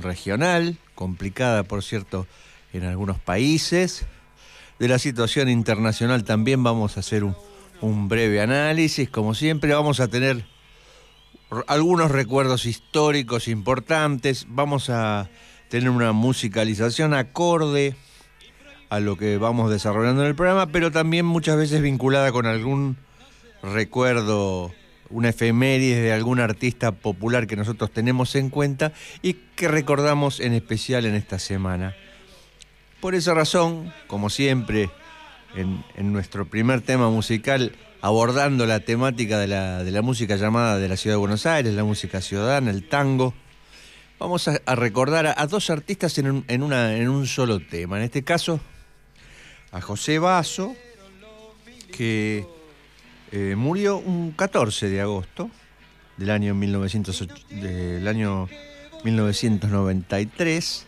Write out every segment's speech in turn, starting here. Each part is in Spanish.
regional, complicada, por cierto, en algunos países. De la situación internacional también vamos a hacer un breve análisis. Como siempre, vamos a tener algunos recuerdos históricos importantes. Vamos a tener una musicalización acorde a lo que vamos desarrollando en el programa, pero también muchas veces vinculada con algún recuerdo, una efeméride de algún artista popular que nosotros tenemos en cuenta y que recordamos en especial en esta semana. Por esa razón, como siempre, en nuestro primer tema musical, abordando la temática de la música llamada de la Ciudad de Buenos Aires, la música ciudadana, el tango, vamos a recordar a dos artistas en un solo tema. En este caso, a José Basso, que murió un 14 de agosto del año 1993.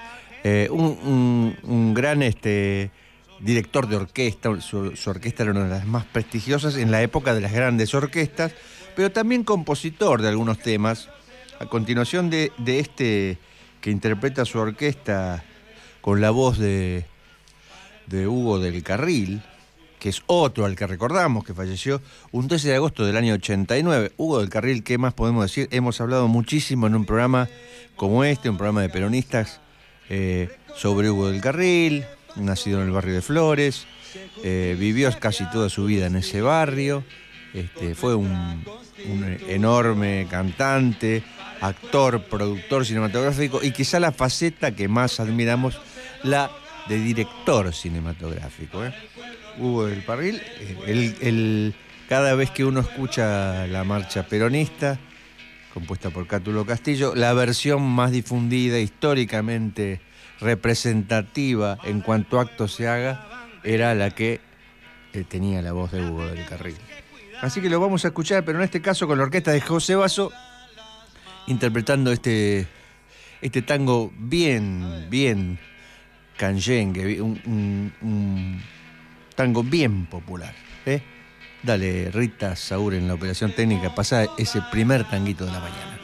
Un gran director de orquesta. Su orquesta era una de las más prestigiosas en la época de las grandes orquestas, pero también compositor de algunos temas. A continuación de este que interpreta su orquesta con la voz de Hugo del Carril, que es otro al que recordamos, que falleció un 13 de agosto del año 89. Hugo del Carril, ¿qué más podemos decir? Hemos hablado muchísimo en un programa como este, un programa de peronistas, sobre Hugo del Carril, nacido en el barrio de Flores, vivió casi toda su vida en ese barrio, fue un enorme cantante, actor, productor cinematográfico y quizá la faceta que más admiramos, la de director cinematográfico. Hugo del Carril, cada vez que uno escucha la marcha peronista, compuesta por Cátulo Castillo, la versión más difundida, históricamente representativa en cuanto acto se haga, era la que tenía la voz de Hugo del Carril. Así que lo vamos a escuchar, pero en este caso con la orquesta de José Basso, interpretando este tango bien canyengue, un tango bien popular. Dale, Rita Saúl en la operación técnica, pasa ese primer tanguito de la mañana.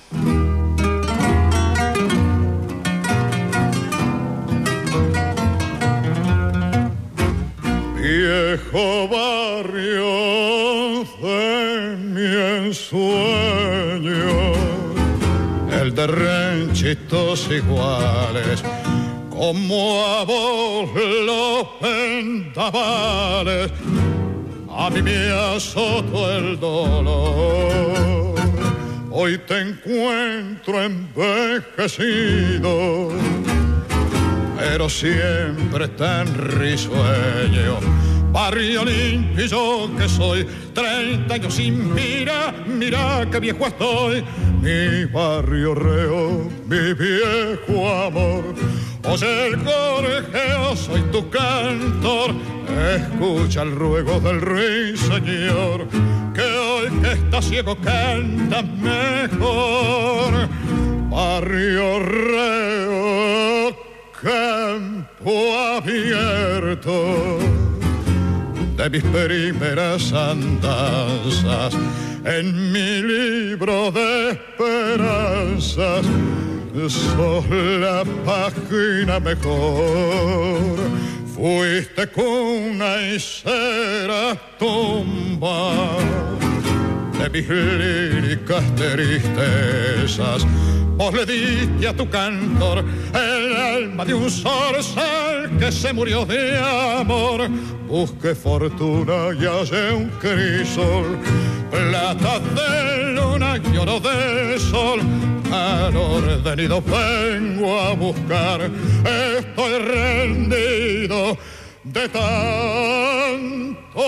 Viejo barrio de mi ensueño, el de ranchitos iguales, como a vos los vendavales, a mí me azotó el dolor. Hoy te encuentro envejecido, pero siempre tan risueño. Barrio limpio que soy, 30 años sin mira que viejo estoy. Mi barrio reo, mi viejo amor, oye el gorjeo, soy tu cantor. Escucha el ruego del ruiseñor, que hoy que está ciego canta mejor. Barrio reo, campo abierto, de mis primeras andanzas, en mi libro de esperanzas, sos la página mejor. Fuiste cuna y serás tumba de mis líricas tristezas. Vos le diste a tu cantor el alma de un zorzal que se murió de amor. Busqué fortuna y hallé un crisol, plata de luna y oro de sol. Al orden ido vengo a buscar, estoy rendido de tanto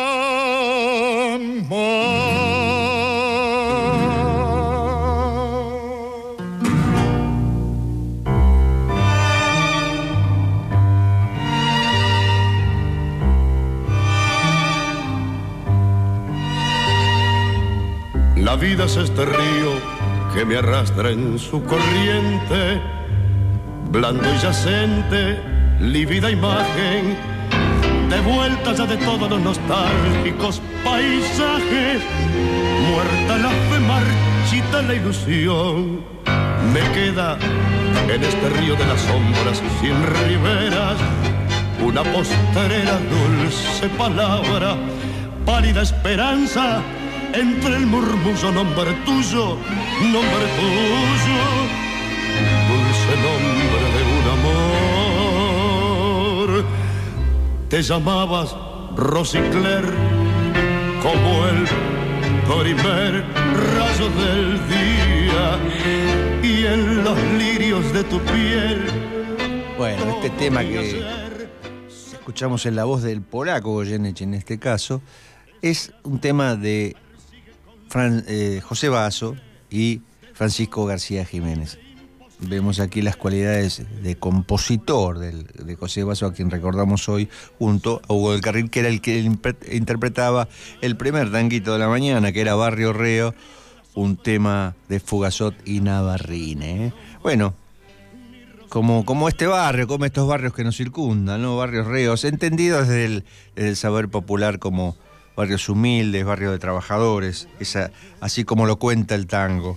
amor. La vida es este río que me arrastra en su corriente, blando y yacente, lívida imagen, de vuelta ya de todos los nostálgicos paisajes, muerta la fe, marchita la ilusión, Me queda en este río de las sombras sin riberas una postrera dulce palabra, pálida esperanza entre el murmullo, nombre tuyo, dulce nombre de un amor. Te llamabas Rosicler como el primer rayo del día y en los lirios de tu piel. Bueno, este tema que escuchamos en la voz del polaco Goyeneche en este caso es un tema de José Basso y Francisco García Jiménez. Vemos aquí las cualidades de compositor de José Basso, a quien recordamos hoy, junto a Hugo del Carril, que era el que interpretaba el primer tanguito de la mañana, que era Barrio Reo, un tema de Fugazot y Navarrine. Bueno, como este barrio, como estos barrios que nos circundan, ¿no? Barrios reos, entendidos desde el saber popular como barrios humildes, barrios de trabajadores, así como lo cuenta el tango.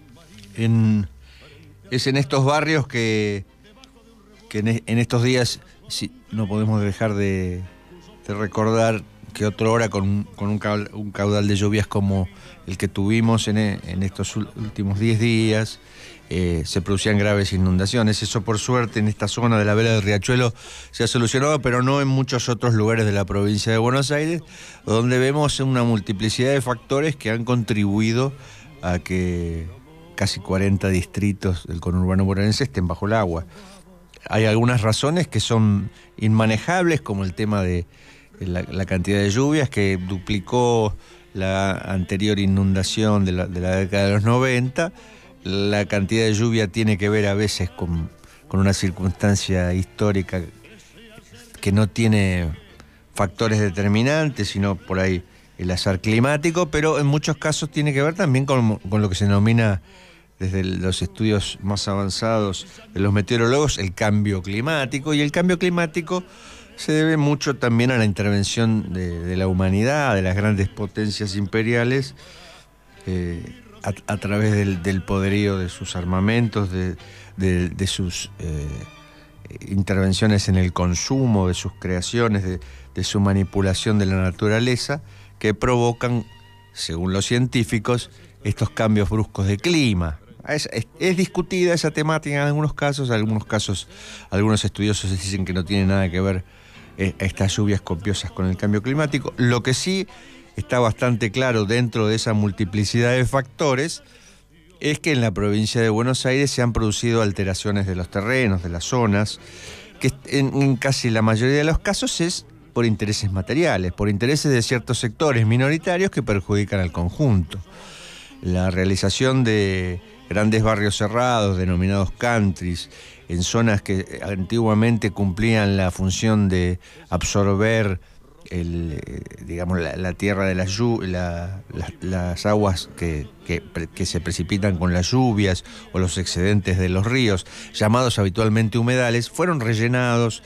Es en estos barrios que en estos días no podemos dejar de recordar que otrora con un caudal de lluvias como el que tuvimos en estos últimos 10 días, se producían graves inundaciones. Eso, por suerte, en esta zona de la Vela del Riachuelo se ha solucionado, pero no en muchos otros lugares de la provincia de Buenos Aires, donde vemos una multiplicidad de factores que han contribuido a que casi 40 distritos del conurbano bonaerense estén bajo el agua. Hay algunas razones que son inmanejables, como el tema de la cantidad de lluvias, que duplicó la anterior inundación de la década de los 90. La cantidad de lluvia tiene que ver a veces con una circunstancia histórica que no tiene factores determinantes, sino por ahí el azar climático, pero en muchos casos tiene que ver también con lo que se denomina desde los estudios más avanzados de los meteorólogos el cambio climático, y el cambio climático se debe mucho también a la intervención de la humanidad, de las grandes potencias imperiales, a través del poderío de sus armamentos, de sus intervenciones en el consumo, de sus creaciones, de su manipulación de la naturaleza, que provocan, según los científicos, estos cambios bruscos de clima. Es discutida esa temática en algunos casos, algunos estudiosos dicen que no tiene nada que ver estas lluvias copiosas con el cambio climático. Lo que sí está bastante claro dentro de esa multiplicidad de factores es que en la provincia de Buenos Aires se han producido alteraciones de los terrenos, de las zonas, que en casi la mayoría de los casos es por intereses materiales, por intereses de ciertos sectores minoritarios que perjudican al conjunto. La realización de grandes barrios cerrados, denominados countries, en zonas que antiguamente cumplían la función de absorber la tierra de las aguas que se precipitan con las lluvias o los excedentes de los ríos, llamados habitualmente humedales, fueron rellenados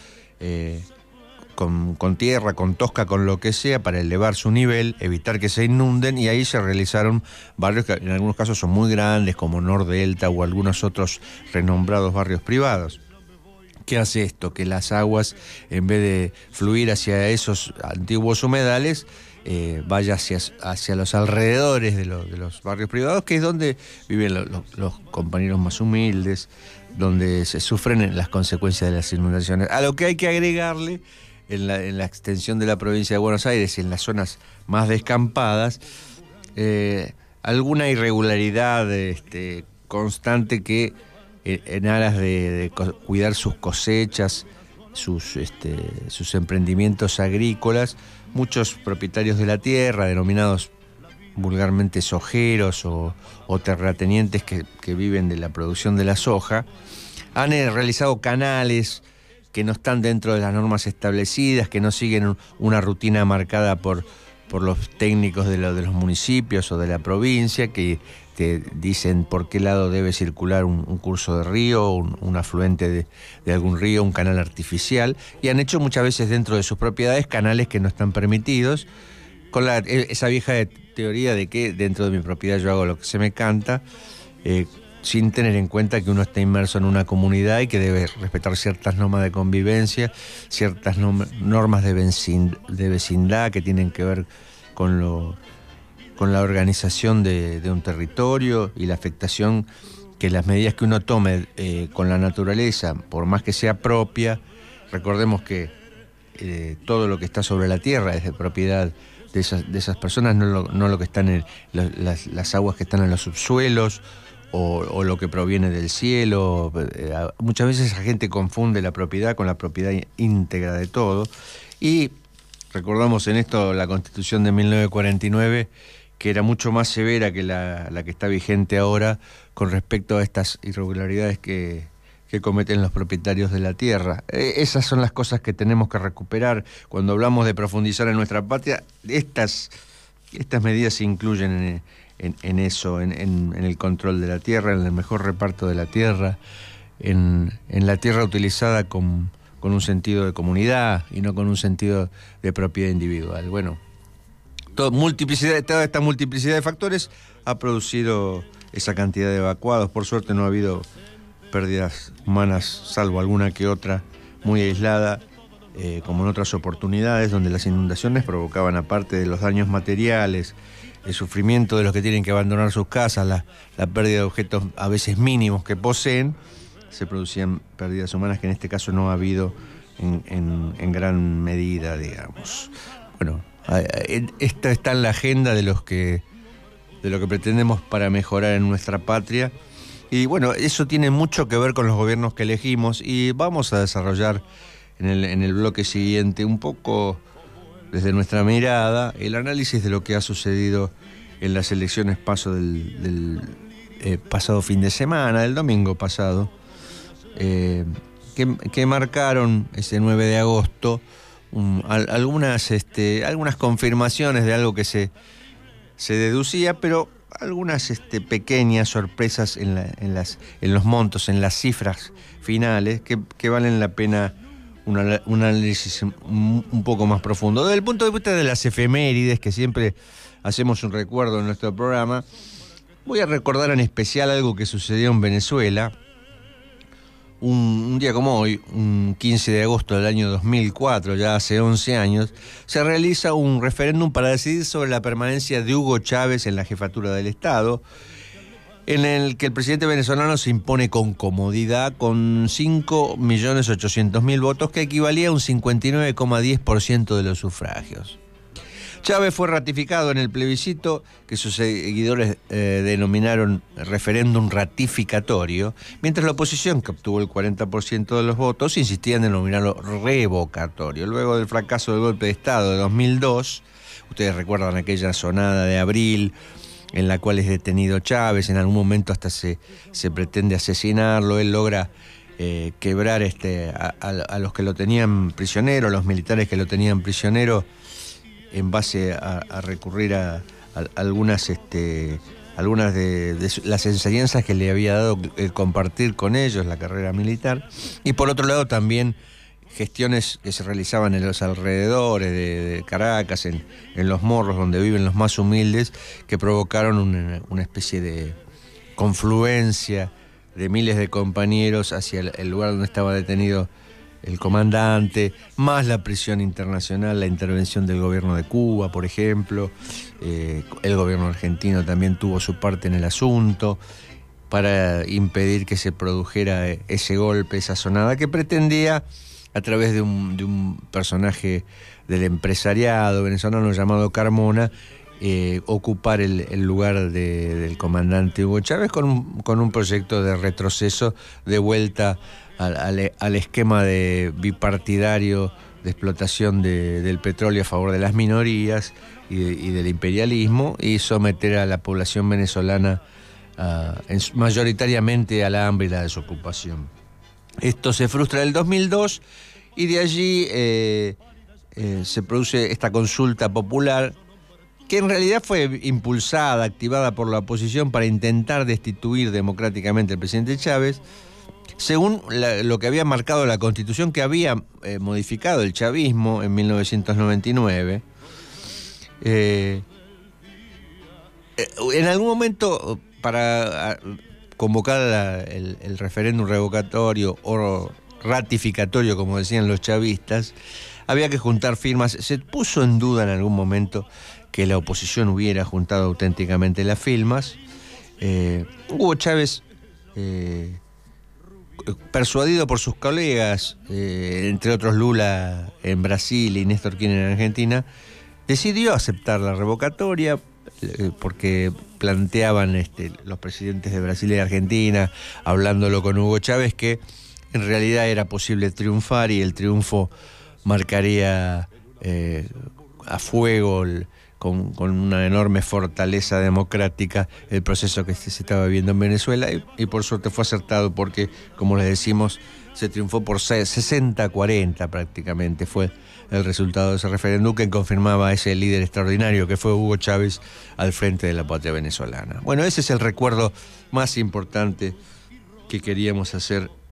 con tierra, con tosca, con lo que sea, para elevar su nivel, evitar que se inunden, y ahí se realizaron barrios que en algunos casos son muy grandes, como Nordelta o algunos otros renombrados barrios privados. ¿Qué hace esto? Que las aguas, en vez de fluir hacia esos antiguos humedales, vaya hacia los alrededores de los barrios privados, que es donde viven los compañeros más humildes, donde se sufren las consecuencias de las inundaciones. A lo que hay que agregarle, en la extensión de la provincia de Buenos Aires, en las zonas más descampadas, alguna irregularidad constante que en aras de cuidar sus cosechas, sus emprendimientos agrícolas, muchos propietarios de la tierra, denominados vulgarmente sojeros o terratenientes que viven de la producción de la soja, han realizado canales que no están dentro de las normas establecidas, que no siguen una rutina marcada por los técnicos de los municipios o de la provincia, que te dicen por qué lado debe circular un curso de río, un afluente de algún río, un canal artificial, y han hecho muchas veces dentro de sus propiedades canales que no están permitidos, con esa vieja teoría de que dentro de mi propiedad yo hago lo que se me canta, sin tener en cuenta que uno está inmerso en una comunidad y que debe respetar ciertas normas de convivencia, ciertas normas de vecindad que tienen que ver con la organización de un territorio y la afectación que las medidas que uno tome con la naturaleza, por más que sea propia, recordemos que todo lo que está sobre la tierra es de propiedad de esas personas, no lo que están en las aguas que están en los subsuelos o lo que proviene del cielo. Muchas veces la gente confunde la propiedad con la propiedad íntegra de todo. Y recordamos en esto la Constitución de 1949, que era mucho más severa que la que está vigente ahora con respecto a estas irregularidades que cometen los propietarios de la tierra. Esas son las cosas que tenemos que recuperar cuando hablamos de profundizar en nuestra patria. Estas medidas se incluyen en eso, en el control de la tierra, en el mejor reparto de la tierra, en la tierra utilizada con un sentido de comunidad y no con un sentido de propiedad individual. Bueno, toda esta multiplicidad de factores ha producido esa cantidad de evacuados. Por suerte no ha habido pérdidas humanas, salvo alguna que otra muy aislada, como en otras oportunidades donde las inundaciones provocaban, aparte de los daños materiales, el sufrimiento de los que tienen que abandonar sus casas, la pérdida de objetos a veces mínimos que poseen, se producían pérdidas humanas que en este caso no ha habido en gran medida, digamos. Bueno, esta está en la agenda de lo que pretendemos para mejorar en nuestra patria. Y bueno, eso tiene mucho que ver con los gobiernos que elegimos y vamos a desarrollar en el bloque siguiente un poco desde nuestra mirada el análisis de lo que ha sucedido en las elecciones del pasado fin de semana, del domingo pasado, que marcaron ese 9 de agosto algunas confirmaciones de algo que se deducía, pero algunas pequeñas sorpresas en los montos, en las cifras finales, que valen la pena un análisis un poco más profundo. Desde el punto de vista de las efemérides, que siempre hacemos un recuerdo en nuestro programa, voy a recordar en especial algo que sucedió en Venezuela. Un día como hoy, un 15 de agosto del año 2004, ya hace 11 años, se realiza un referéndum para decidir sobre la permanencia de Hugo Chávez en la jefatura del Estado, en el que el presidente venezolano se impone con comodidad con 5.800.000 votos, que equivalía a un 59,10% de los sufragios. Chávez fue ratificado en el plebiscito que sus seguidores denominaron referéndum ratificatorio, mientras la oposición, que obtuvo el 40% de los votos, insistía en denominarlo revocatorio. Luego del fracaso del golpe de Estado de 2002, ustedes recuerdan aquella sonada de abril en la cual es detenido Chávez, en algún momento hasta se pretende asesinarlo, él logra quebrar a los que lo tenían prisionero, a los militares que lo tenían prisionero, en base a recurrir a algunas de las enseñanzas que le había dado el compartir con ellos la carrera militar, y por otro lado también gestiones que se realizaban en los alrededores de Caracas, en los morros donde viven los más humildes, que provocaron una especie de confluencia de miles de compañeros hacia el lugar donde estaba detenido el comandante, más la presión internacional, la intervención del gobierno de Cuba, por ejemplo. El gobierno argentino también tuvo su parte en el asunto para impedir que se produjera ese golpe, esa sonada que pretendía, a través de un personaje del empresariado venezolano llamado Carmona, ocupar el lugar del comandante Hugo Chávez con un proyecto de retroceso, de vuelta al esquema bipartidario de explotación del petróleo a favor de las minorías y del imperialismo, y someter a la población venezolana mayoritariamente al hambre y la desocupación. Esto se frustra en el 2002 y de allí se produce esta consulta popular, que en realidad fue impulsada, activada por la oposición para intentar destituir democráticamente al presidente Chávez, según lo que había marcado la Constitución que había modificado el chavismo en 1999. En algún momento, convocar el referéndum revocatorio o ratificatorio, como decían los chavistas, había que juntar firmas. Se puso en duda en algún momento que la oposición hubiera juntado auténticamente las firmas. Hugo Chávez, persuadido por sus colegas, entre otros Lula en Brasil y Néstor Kirchner en Argentina, decidió aceptar la revocatoria porque planteaban los presidentes de Brasil y de Argentina, hablándolo con Hugo Chávez, que en realidad era posible triunfar y el triunfo marcaría a fuego, con una enorme fortaleza democrática, el proceso que se estaba viviendo en Venezuela, y por suerte fue acertado porque, como les decimos, se triunfó por 60-40 prácticamente, fue el resultado de ese referéndum que confirmaba a ese líder extraordinario que fue Hugo Chávez al frente de la patria venezolana. Bueno, ese es el recuerdo más importante que queríamos hacer